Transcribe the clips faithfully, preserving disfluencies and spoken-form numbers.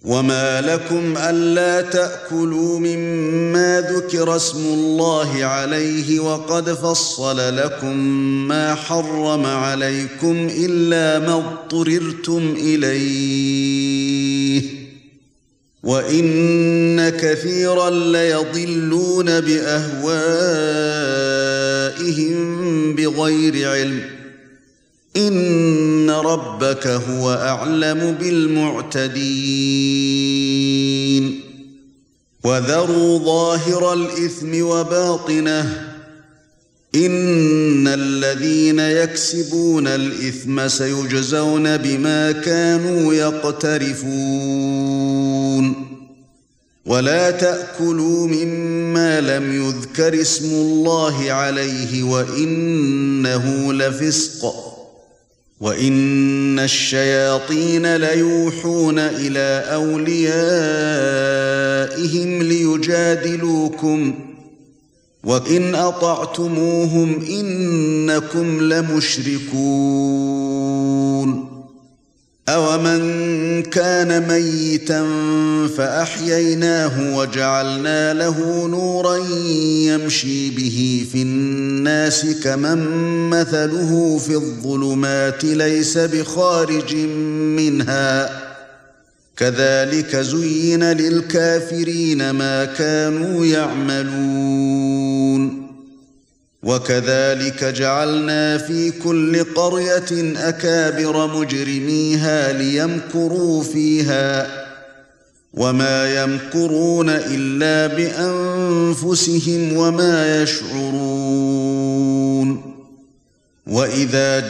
وما لكم ألا تأكلوا مما ذكر اسم الله عليه وقد فصل لكم ما حرم عليكم إلا ما اضطررتم إليه وإن كثيرا ليضلون بأهوائهم بغير علم إن ربك هو أعلم بالمعتدين وذروا ظاهر الإثم وباطنه إن الذين يكسبون الإثم سيجزون بما كانوا يقترفون ولا تأكلوا مما لم يذكر اسم الله عليه وإنه لفسق وَإِنَّ الشَّيَاطِينَ لَيُوحُونَ إِلَى أَوْلِيَائِهِمْ لِيُجَادِلُوكُمْ وَإِنْ أَطَعْتُمُوهُمْ إِنَّكُمْ لَمُشْرِكُونَ أَوَمَنْ كَانَ مَيِّتًا فَأَحْيَيْنَاهُ وَجَعَلْنَا لَهُ نُورًا يَمْشِي بِهِ فِي النَّاسِ كَمَنْ مَثَلُهُ فِي الظُّلُمَاتِ لَيْسَ بِخَارِجٍ مِنْهَا كَذَلِكَ زُيِّنَ لِلْكَافِرِينَ مَا كَانُوا يَعْمَلُونَ وَكَذَلِكَ جَعَلْنَا فِي كُلِّ قَرْيَةٍ أَكَابِرَ مُجْرِمِيهَا لِيَمْكُرُوا فِيهَا وَمَا يَمْكُرُونَ إِلَّا بِأَنفُسِهِمْ وَمَا يَشْعُرُونَ وَإِذَا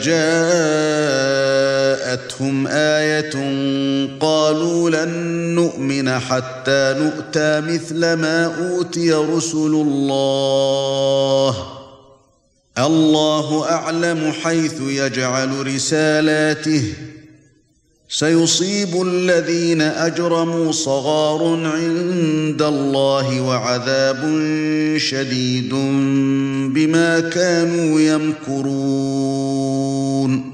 جَاءَتْهُمْ آيَةٌ قَالُوا لَن نُّؤْمِنَ حَتَّى نُؤْتَىٰ مِثْلَ مَا أُوتِيَ رُسُلُ اللَّهِ اللَّهُ أَعْلَمُ حَيْثُ يَجْعَلُ رِسَالَاتِهِ سَيُصِيبُ الَّذِينَ أَجْرَمُوا صَغَارٌ عِندَ اللَّهِ وَعَذَابٌ شَدِيدٌ بِمَا كَانُوا يَمْكُرُونَ